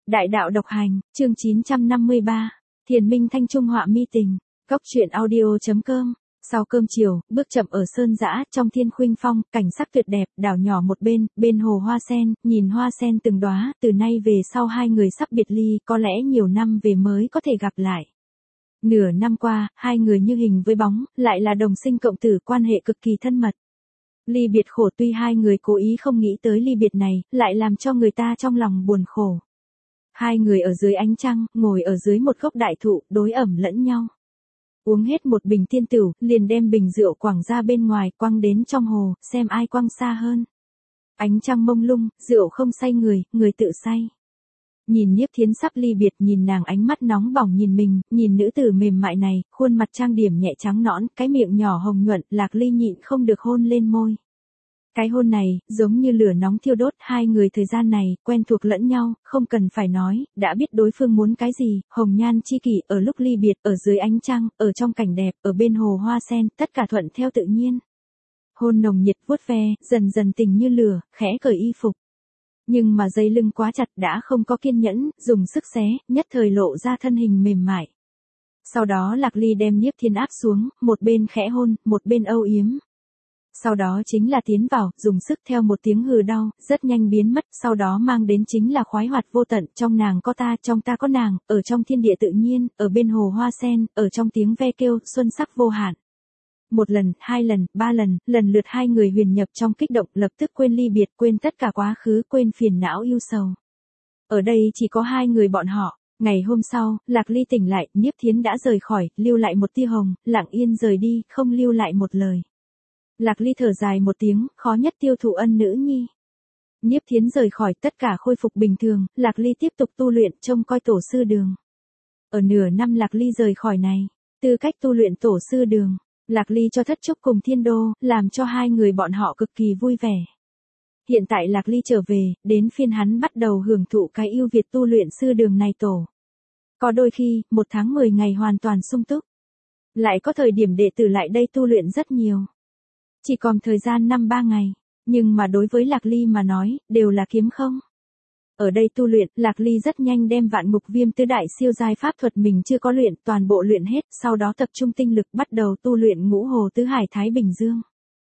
Đại đạo độc hành, chương 953. Thiền minh thanh trung họa mi tình. Góc truyện audio.com. Sau cơm chiều, bước chậm ở sơn dã, trong thiên khuynh phong, cảnh sắc tuyệt đẹp, đảo nhỏ một bên hồ hoa sen, nhìn hoa sen từng đóa, từ nay về sau hai người sắp biệt ly, có lẽ nhiều năm về mới có thể gặp lại. Nửa năm qua, hai người như hình với bóng, lại là đồng sinh cộng tử, quan hệ cực kỳ thân mật. Ly biệt khổ, tuy hai người cố ý không nghĩ tới ly biệt này, lại làm cho người ta trong lòng buồn khổ. Hai người ở dưới ánh trăng, ngồi ở dưới một gốc đại thụ, đối ẩm lẫn nhau. Uống hết một bình tiên tửu, liền đem bình rượu quẳng ra bên ngoài, quăng đến trong hồ, xem ai quăng xa hơn. Ánh trăng mông lung, rượu không say người, người tự say. Nhìn Niếp Thiến sắp ly biệt, nhìn nàng ánh mắt nóng bỏng nhìn mình, nhìn nữ tử mềm mại này, khuôn mặt trang điểm nhẹ trắng nõn, cái miệng nhỏ hồng nhuận, Lạc Ly nhịn không được hôn lên môi. Cái hôn này, giống như lửa nóng thiêu đốt, hai người thời gian này, quen thuộc lẫn nhau, không cần phải nói, đã biết đối phương muốn cái gì, hồng nhan chi kỷ, ở lúc ly biệt, ở dưới ánh trăng, ở trong cảnh đẹp, ở bên hồ hoa sen, tất cả thuận theo tự nhiên. Hôn nồng nhiệt vuốt ve, dần dần tình như lửa, khẽ cởi y phục. Nhưng mà dây lưng quá chặt đã không có kiên nhẫn, dùng sức xé, nhất thời lộ ra thân hình mềm mại. Sau đó Lạc Ly đem Niếp Thiến áp xuống, một bên khẽ hôn, một bên âu yếm. Sau đó chính là tiến vào, dùng sức theo một tiếng hừ đau, rất nhanh biến mất, sau đó mang đến chính là khoái hoạt vô tận, trong nàng có ta, trong ta có nàng, ở trong thiên địa tự nhiên, ở bên hồ hoa sen, ở trong tiếng ve kêu, xuân sắc vô hạn. Một lần, hai lần, ba lần, lần lượt hai người huyền nhập trong kích động, lập tức quên ly biệt, quên tất cả quá khứ, quên phiền não ưu sầu. Ở đây chỉ có hai người bọn họ. Ngày hôm sau, Lạc Ly tỉnh lại, Niếp Thiến đã rời khỏi, lưu lại một tia hồng, lặng yên rời đi, không lưu lại một lời. Lạc Ly thở dài một tiếng, khó nhất tiêu thụ ân nữ nhi. Niếp Thiến rời khỏi, tất cả khôi phục bình thường, Lạc Ly tiếp tục tu luyện, trông coi tổ sư đường. Ở nửa năm Lạc Ly rời khỏi này, tư cách tu luyện tổ sư đường, Lạc Ly cho Thất Trúc cùng Thiên Đô, làm cho hai người bọn họ cực kỳ vui vẻ. Hiện tại Lạc Ly trở về, đến phiên hắn bắt đầu hưởng thụ cái ưu việt tu luyện sư đường này tổ. Có đôi khi, 1 tháng 10 ngày hoàn toàn sung túc. Lại có thời điểm đệ tử lại đây tu luyện rất nhiều. Chỉ còn thời gian 5-3 ngày, nhưng mà đối với Lạc Ly mà nói, đều là kiếm không. Ở đây tu luyện, Lạc Ly rất nhanh đem Vạn Ngục Viêm tứ đại siêu giai pháp thuật mình chưa có luyện, toàn bộ luyện hết, sau đó tập trung tinh lực bắt đầu tu luyện Ngũ Hồ Tứ Hải Thái Bình Dương.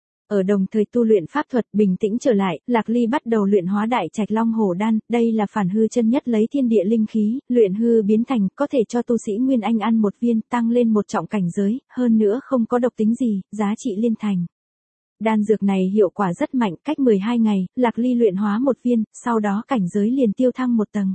Ở đồng thời tu luyện pháp thuật bình tĩnh trở lại, Lạc Ly bắt đầu luyện hóa Đại Trạch Long Hổ Đan, đây là phản hư chân nhất lấy thiên địa linh khí, luyện hư biến thành, có thể cho tu sĩ Nguyên Anh ăn một viên, tăng lên một trọng cảnh giới, hơn nữa không có độc tính gì, giá trị liên thành. Đan dược này hiệu quả rất mạnh, cách 12 ngày, Lạc Ly luyện hóa một viên, sau đó cảnh giới liền tiêu thăng một tầng.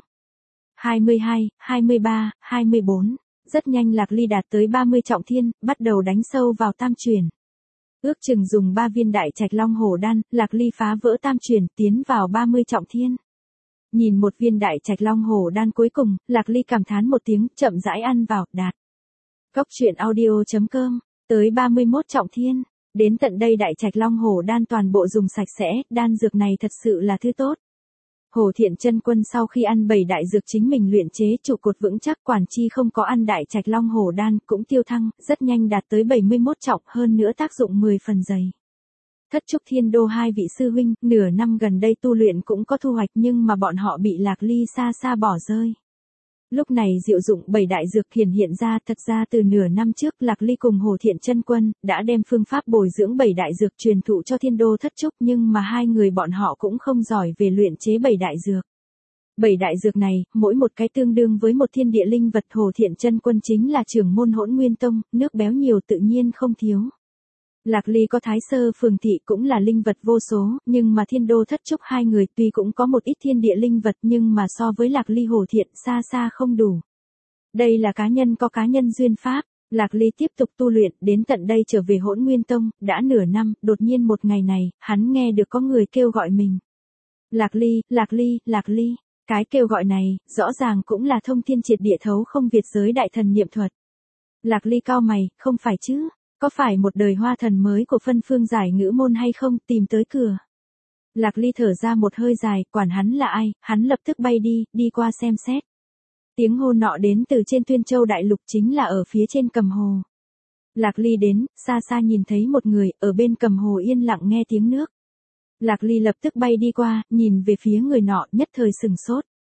22, 23, 24, rất nhanh Lạc Ly đạt tới 30 trọng thiên, bắt đầu đánh sâu vào tam truyền. Ước chừng dùng 3 viên Đại Trạch Long Hổ Đan, Lạc Ly phá vỡ tam truyền, tiến vào 30 trọng thiên. Nhìn một viên Đại Trạch Long Hổ Đan cuối cùng, Lạc Ly cảm thán một tiếng, chậm rãi ăn vào, đạt. Góc truyện audio.com, tới 31 trọng thiên. Đến tận đây Đại Trạch Long Hổ Đan toàn bộ dùng sạch sẽ, đan dược này thật sự là thứ tốt. Hồ Thiện Chân Quân sau khi ăn 7 đại dược chính mình luyện chế trụ cột vững chắc, quản chi không có ăn Đại Trạch Long Hổ Đan, cũng tiêu thăng, rất nhanh đạt tới 71 trọng, hơn nữa tác dụng 10 phần dày. Thất Trúc Thiên Đô hai vị sư huynh, nửa năm gần đây tu luyện cũng có thu hoạch nhưng mà bọn họ bị Lạc Ly xa xa bỏ rơi. Lúc này diệu dụng 7 đại dược hiện ra, thật ra từ nửa năm trước Lạc Ly cùng Hồ Thiện Chân Quân đã đem phương pháp bồi dưỡng 7 đại dược truyền thụ cho Thiên Đô Thất Trúc, nhưng mà hai người bọn họ cũng không giỏi về luyện chế 7 đại dược. 7 đại dược này, mỗi một cái tương đương với một thiên địa linh vật. Hồ Thiện Chân Quân chính là trưởng môn Hỗn Nguyên Tông, nước béo nhiều tự nhiên không thiếu. Lạc Ly có Thái Sơ Phường Thị cũng là linh vật vô số, nhưng mà Thiên Đô Thất Trúc hai người tuy cũng có một ít thiên địa linh vật nhưng mà so với Lạc Ly Hồ Thiện xa xa không đủ. Đây là cá nhân có cá nhân duyên pháp, Lạc Ly tiếp tục tu luyện, đến tận đây trở về Hỗn Nguyên Tông, đã nửa năm, đột nhiên một ngày này, hắn nghe được có người kêu gọi mình. Lạc Ly, Lạc Ly, Lạc Ly, cái kêu gọi này, rõ ràng cũng là thông thiên triệt địa thấu không việt giới đại thần niệm thuật. Lạc Ly cau mày, không phải chứ? Có phải một đời hoa thần mới của Phân Phương Giải Ngữ Môn hay không, tìm tới cửa. Lạc Ly thở ra một hơi dài, quản hắn là ai, hắn lập tức bay đi qua xem xét. Tiếng hô nọ đến từ trên Tuyên Châu Đại Lục, chính là ở phía trên Cầm Hồ. Lạc Ly đến, xa xa nhìn thấy một người, ở bên Cầm Hồ yên lặng nghe tiếng nước. Lạc Ly lập tức bay đi qua, nhìn về phía người nọ, nhất thời sừng sốt.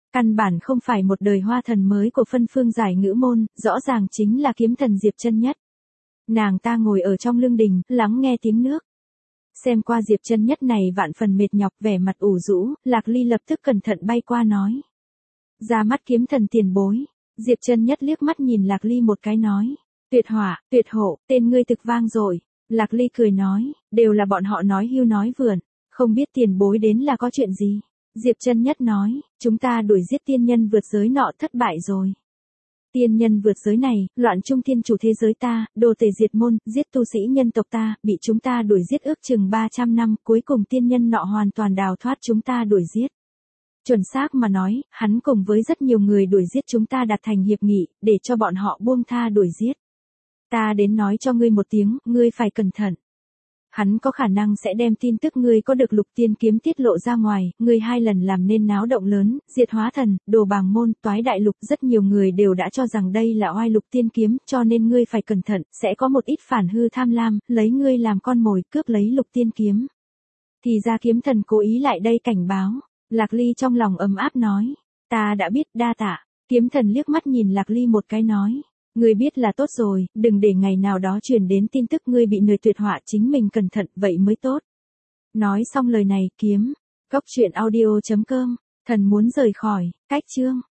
Căn bản không phải một đời hoa thần mới của phân phương giải ngữ môn, rõ ràng chính là kiếm thần Diệp Chân Nhất. Nàng ta ngồi ở trong lương đình, lắng nghe tiếng nước. Xem qua Diệp Chân Nhất này vạn phần mệt nhọc, vẻ mặt ủ rũ, Lạc Ly lập tức cẩn thận bay qua nói. Ra mắt kiếm thần tiền bối. Diệp Chân Nhất liếc mắt nhìn Lạc Ly một cái nói. Tuyệt hỏa, tuyệt hộ, tên ngươi thực vang rồi. Lạc Ly cười nói, đều là bọn họ nói hưu nói vượn, không biết tiền bối đến là có chuyện gì. Diệp Chân Nhất nói, chúng ta đuổi giết tiên nhân vượt giới nọ thất bại rồi. Tiên nhân vượt giới này, loạn trung thiên chủ thế giới ta, đồ tể diệt môn, giết tu sĩ nhân tộc ta, bị chúng ta đuổi giết ước chừng 300 năm, cuối cùng tiên nhân nọ hoàn toàn đào thoát chúng ta đuổi giết. Chuẩn xác mà nói, hắn cùng với rất nhiều người đuổi giết chúng ta đạt thành hiệp nghị, để cho bọn họ buông tha đuổi giết. Ta đến nói cho ngươi một tiếng, ngươi phải cẩn thận. Hắn có khả năng sẽ đem tin tức ngươi có được lục tiên kiếm tiết lộ ra ngoài, ngươi 2 lần làm nên náo động lớn, diệt hóa thần, đồ bàng môn, toái đại lục, rất nhiều người đều đã cho rằng đây là oai lục tiên kiếm, cho nên ngươi phải cẩn thận, sẽ có một ít phản hư tham lam, lấy ngươi làm con mồi, cướp lấy lục tiên kiếm. Thì ra kiếm thần cố ý lại đây cảnh báo. Lạc Ly trong lòng ấm áp nói, ta đã biết, đa tạ. Kiếm thần liếc mắt nhìn Lạc Ly một cái nói, ngươi biết là tốt rồi, đừng để ngày nào đó truyền đến tin tức ngươi bị người tuyệt họa, chính mình cẩn thận, vậy mới tốt. Nói xong lời này, Góc truyện audio.com, thần muốn rời khỏi, cách chương.